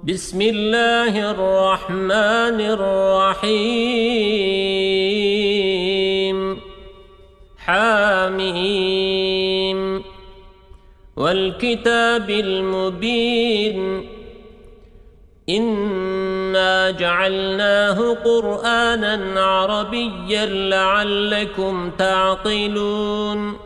بسم الله الرحمن الرحيم حاميم والكتاب المبين إنا جعلناه قرآنا عربيا لعلكم تعقلون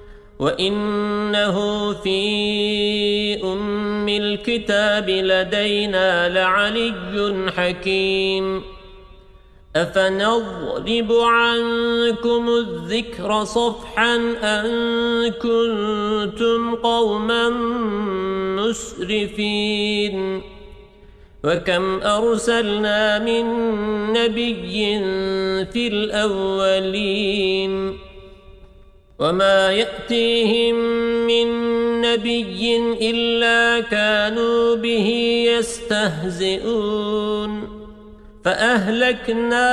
وإنه في أم الكتاب لدينا لعلي حكيم أفنضرب عنكم الذكر صفحا أن كنتم قوما مسرفين وكم أرسلنا من نبي في الأولين وما يأتيهم من نبي إلا كانوا به يستهزئون فأهلكنا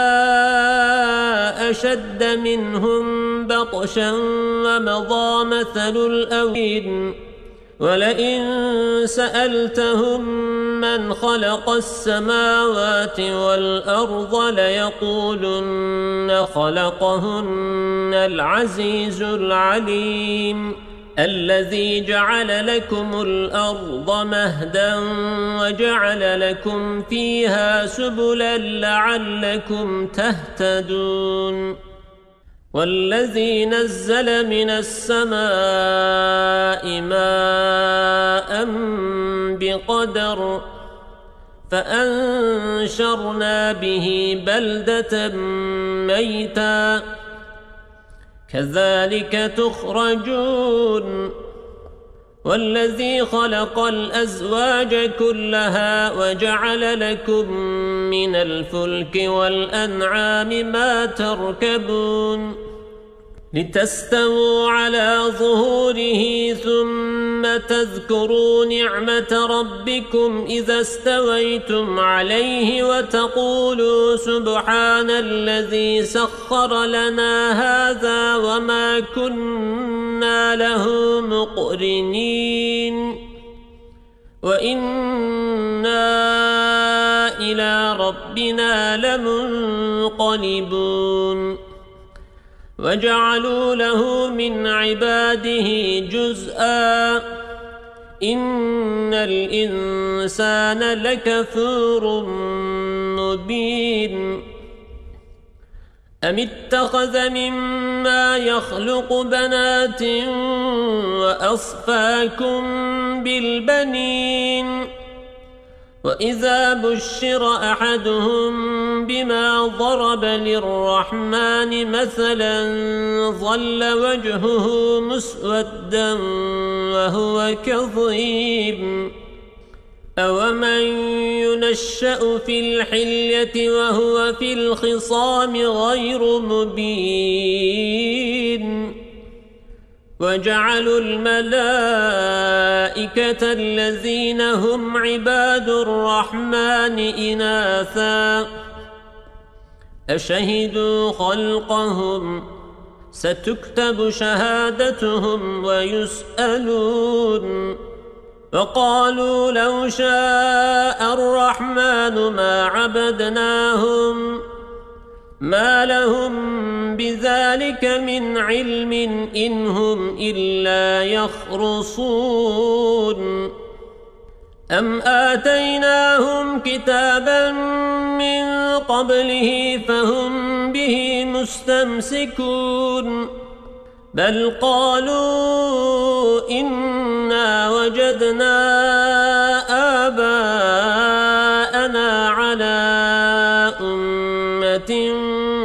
أشد منهم بطشا ومضى مثل الأولين ولئن سألتهم من خلق السماوات والأرض ليقولن خلقهن العزيز العليم الذي جعل لكم الأرض مهدا وجعل لكم فيها سبلا لعلكم تهتدون والذي نزل من السماء ماء بقدر فأنشرنا به بلدة ميتا كذلك تخرجون والذي خلق الأزواج كلها وجعل لكم من الفلك والأنعام ما تركبون لتستووا على ظهوره ثم تذكروا نعمة ربكم إذا استويتم عليه وتقولوا سبحان الذي سخر لنا هذا وما كنا له مقرنين وإنا إلى ربنا لمنقلبون وجعلوا له من عباده جزءا إن الإنسان لكفور مبين أم اتخذ مما يخلق بنات وأصفاكم بالبنين وإذا بشر أحدهم بما ضرب للرحمن مثلا ظل وجهه مسودا وهو كظيم أومن ينشأ في الحلية وهو في الخصام غير مبين وجعلوا الملائكة الذين هم عباد الرحمن إناثا أشهدوا خلقهم ستكتب شهادتهم ويسألون وقالوا لو شاء الرحمن ما عبدناهم ما لهم بذلك من علم إن هم إلا يخرصون أم آتيناهم كتابا من قبله فهم به مستمسكون بل قالوا إنا وجدنا آباءنا على أمة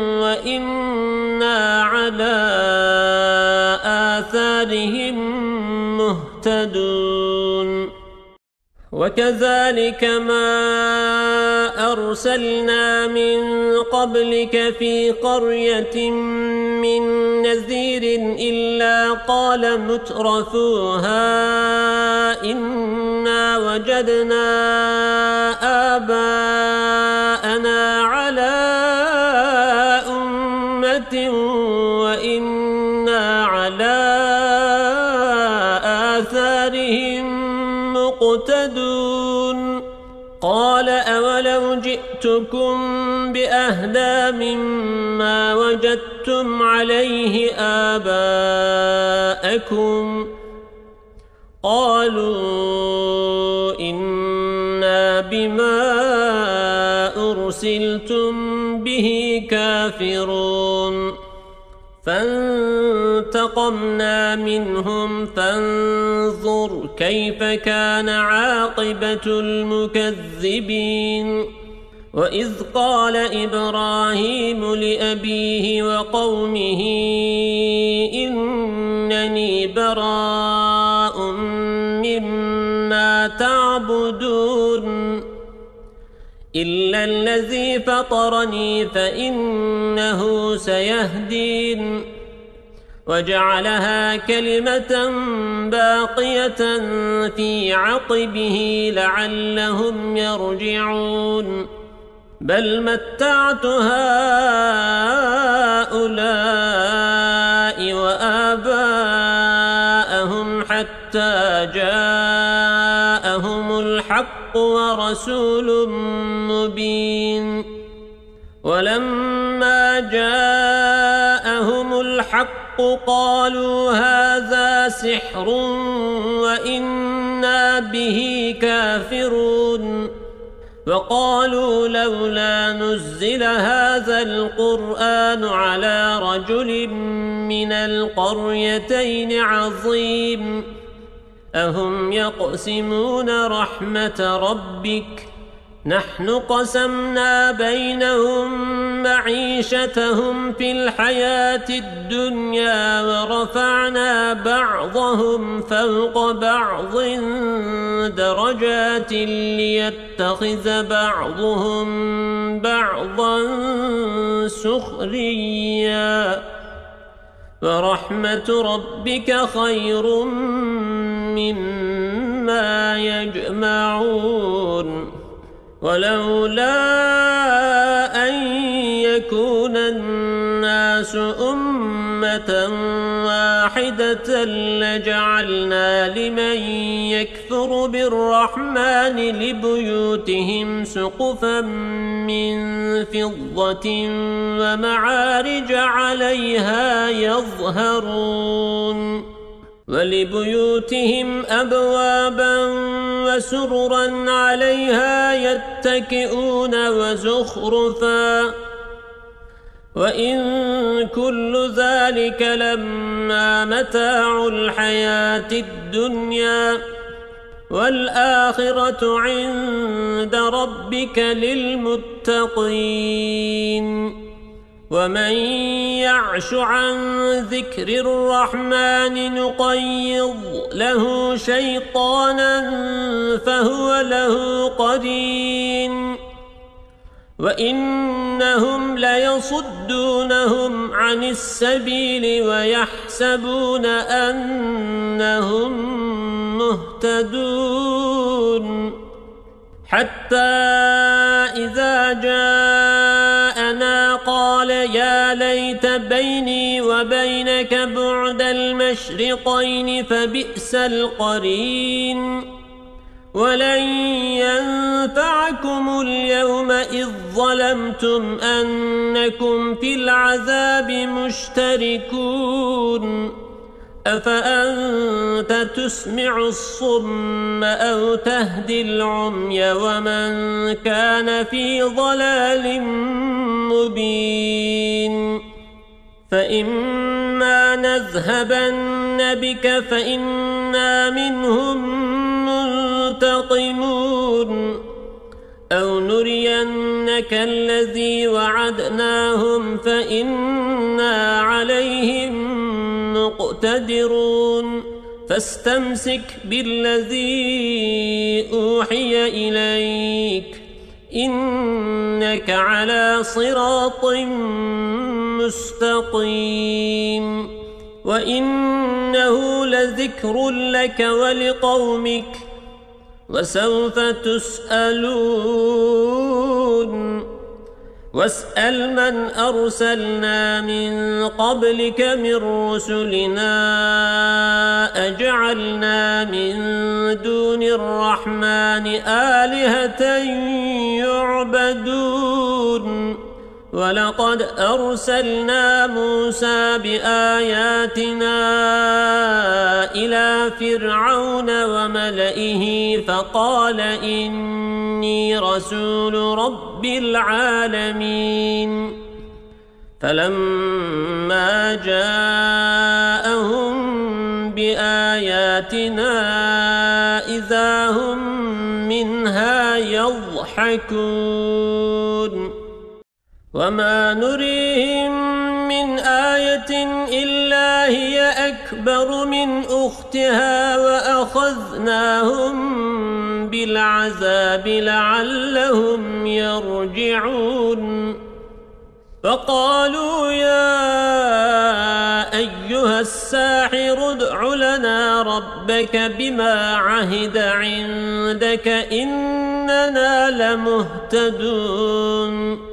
وإنا على آثارهم مهتدون وكذلك ما أرسلنا من قبلك في قرية من نذير إلا قال مترفوها إنا وجدنا آباءنا على أمة وإنا على آثارهم مقتدون قال أولو جئتكم بأهدى مما وجدتم عليه آباءكم قالوا إنا بما أرسلتم به كافرون فانتقمنا منهم فانظر كيف كان عاقبة المكذبين وإذ قال إبراهيم لأبيه وقومه إنني براء مما تعبدون إلا الذي فطرني فإنه سيهدين وجعلها كلمة باقية في عقبه لعلهم يرجعون بل متعت هؤلاء وآباءهم حتى جاءهم الحق ورسول مبين ولما جاءهم الحق قالوا هذا سحر وإنا به كافرون وقالوا لولا نزل هذا القرآن على رجل من القريتين عظيم أهم يقسمون رحمة ربك نحن قسمنا بينهم معيشتهم في الحياة الدنيا ورفعنا بعضهم فوق بعض درجات ليتخذ بعضهم بعضا سخريا ورحمة ربك خير مما يجمعون ولولا أن يكون الناس أمة واحدة لجعلنا لمن يكفر بالرحمن لبيوتهم سقفا من فضة ومعارج عليها يظهرون ولبيوتهم أبوابا وسررا عليها يتكئون وزخرفا وإن كل ذلك لما متاع الحياة الدنيا والآخرة عند ربك للمتقين ومن يعش عن ذكر الرحمن نقيض له شيطانا فهو له قرين وإنهم ليصدونهم عن السبيل ويحسبون أنهم مهتدون حتى إذا جاءنا قال يا ليت بيني وبينك بعد المشرقين فبئس القرين ولن ينفعكم اليوم إذ ظلمتم أنكم في العذاب مشتركون أفأنت تسمع الصم أو تهدي العمي ومن كان في ضلال مبين فإما نذهبن بك فإنا منهم منتقمون أو نرينك الذي وعدناهم فإنا عليهم مقتدرون فاستمسك بالذي أوحي إليك إنك على صراط مستقيم وإنه لذكر لك ولقومك وسوف تسألون واسأل من أرسلنا من قبلك من رسلنا أجعلنا من دون الرحمن آلهة يعبدون ولقد أرسلنا موسى بآياتنا إلى فرعون وملئه فقال إني رسول رب العالمين فلما جاءهم بآياتنا إذا هم منها يضحكون وما نريهم من آية إلا هي أكبر من أختها وأخذناهم بالعذاب لعلهم يرجعون فقالوا يا أيها الساحر ادع لنا ربك بما عهد عندك إننا لمهتدون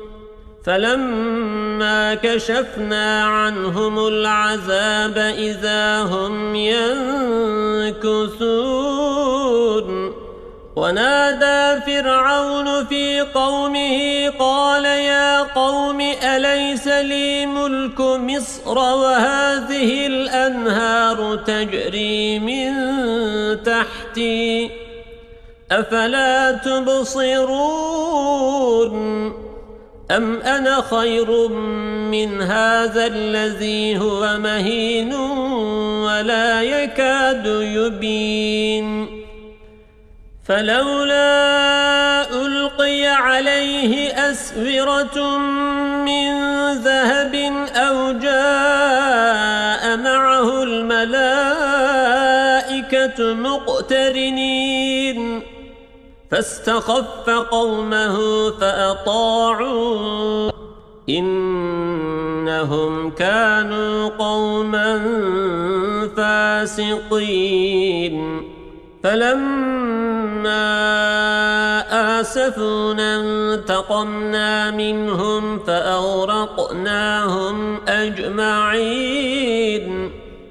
فلما كشفنا عنهم العذاب إذا هم ينكثون ونادى فرعون في قومه قال يا قوم أليس لي ملك مصر وهذه الأنهار تجري من تحتي أفلا تبصرون أم أنا خير من هذا الذي هو مهين ولا يكاد يبين فلولا ألقي عليه أسورة من ذهب أو جاء معه الملائكة مقترنين فاستخف قومه فأطاعوه إنهم كانوا قوما فاسقين فلما آسفونا انتقمنا منهم فأغرقناهم أجمعين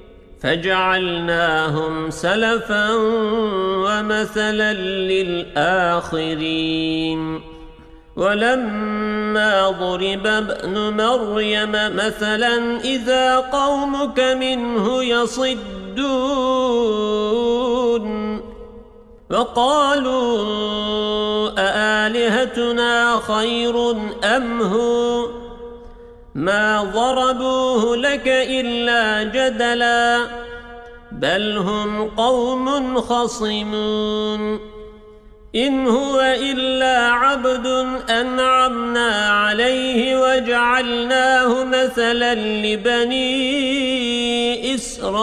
فجعلناهم سلفا ومثلا للآخرين ولما ضرب ابن مريم مثلا إذا قومك منه يصدون وقالوا أآلهتنا خير أم هو ما ضربوه لك إلا جدلا بل هم قوم خصمون إن هو إلا عبد أنعمنا عليه وجعلناه مثلا لبني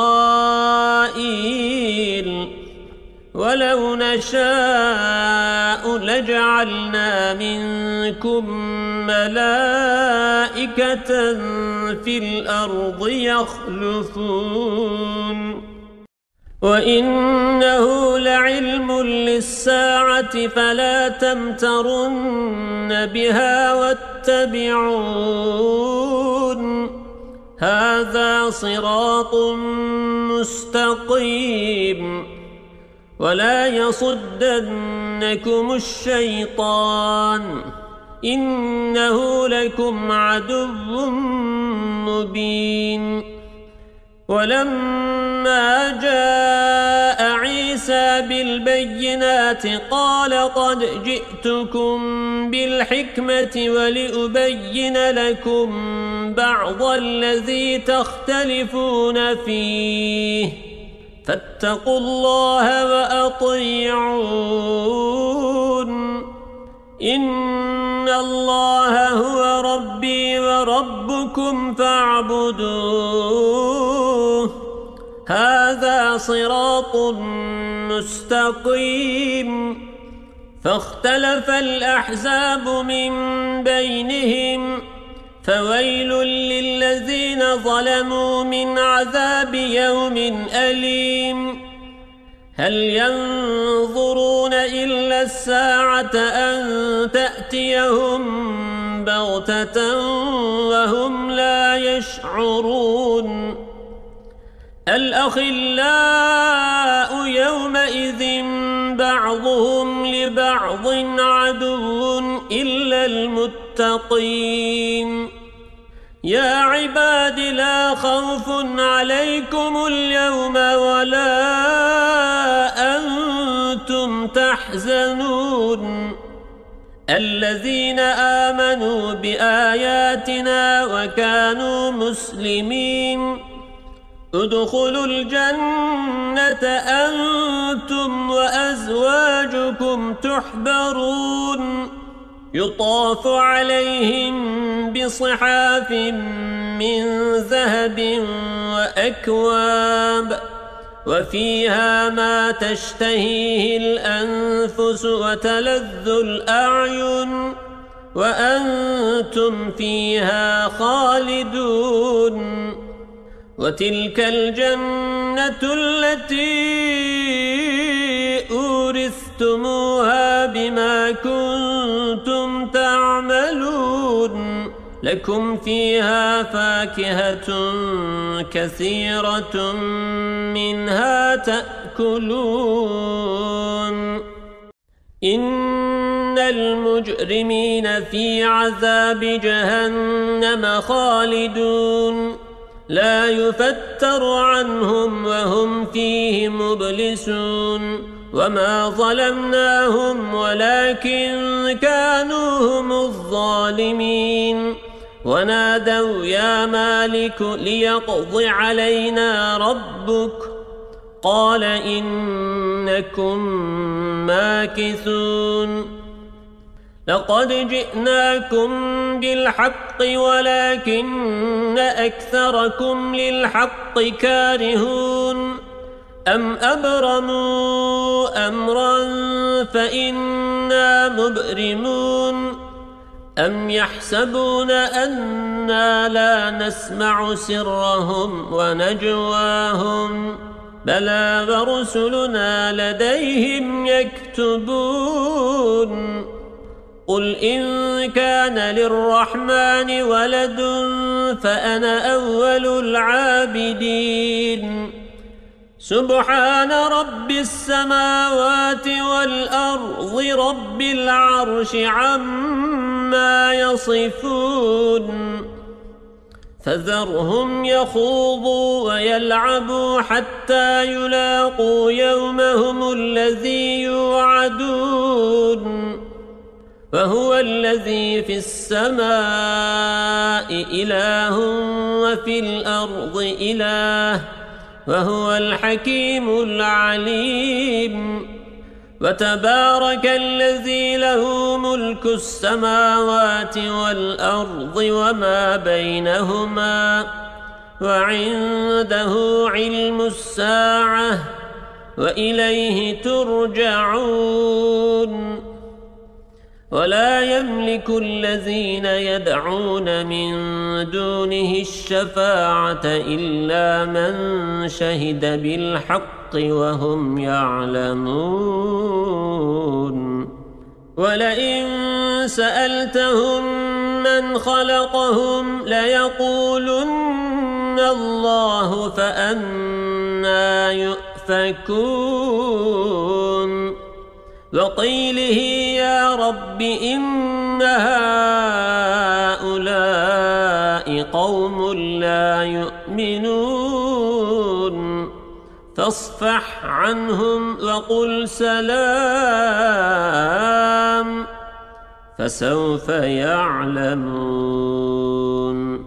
إسرائيل ولو نشاء لجعلنا منكم ملائكة في الأرض يخلفون وإنه لعلم للساعة فلا تمترن بها واتبعون هذا صراط مستقيم ولا يصدنكم الشيطان إنه لكم عدو مبين ولما جاء عيسى بالبينات قال قد جئتكم بالحكمة ولأبين لكم بعض الذي تختلفون فيه فاتقوا الله وأطيعون إن الله هو ربي وربكم فاعبدوه هذا صراط مستقيم فاختلف الأحزاب من بينهم فويل للذين ظلموا من عذاب يوم أليم هل ينظرون إلا الساعة أن تأتيهم بغتة وهم لا يشعرون الأخلاء يومئذ بعضهم لبعض عدو إلا المتقين يا عباد لا خوف عليكم اليوم ولا أنتم تحزنون الذين آمنوا بآياتنا وكانوا مسلمين ادخلوا الجنة أنتم وأزواجكم تحبرون يطاف عليهم بصحاف من ذهب وأكواب وفيها ما تشتهيه الأنفس وتلذ الأعين وأنتم فيها خالدون وتلك الجنة التي أورثتموها بما كنتم تعملون لكم فيها فاكهة كثيرة منها تأكلون إن المجرمين في عذاب جهنم خالدون لا يفتر عنهم وهم فيه مبلسون وما ظلمناهم ولكن كانوا هم الظالمين ونادوا يا مالك ليقض علينا ربك قال إنكم ماكثون لقد جئناكم بالحق ولكن أكثركم للحق كارهون أم أبرموا أمرا فإنا مبرمون أم يحسبون أنا لا نسمع سرهم ونجواهم بلى ورسلنا لديهم يكتبون قل إن كان للرحمن ولد فأنا أول العابدين سبحان رب السماوات والأرض رب العرش عما يصفون فذرهم يخوضوا ويلعبوا حتى يلاقوا يومهم الذي يوعدون وهو الذي في السماء إله وفي الأرض إله وهو الحكيم العليم وتبارك الذي له ملك السماوات والأرض وما بينهما وعنده علم الساعة وإليه ترجعون ولا يملك الذين يدعون من دونه الشفاعة إلا من شهد بالحق وهم يعلمون ولئن سألتهم من خلقهم ليقولن الله فأنى يؤفكون وقيله يا رب إن هؤلاء قوم لا يؤمنون فاصفح عنهم وقل سلام فسوف يعلمون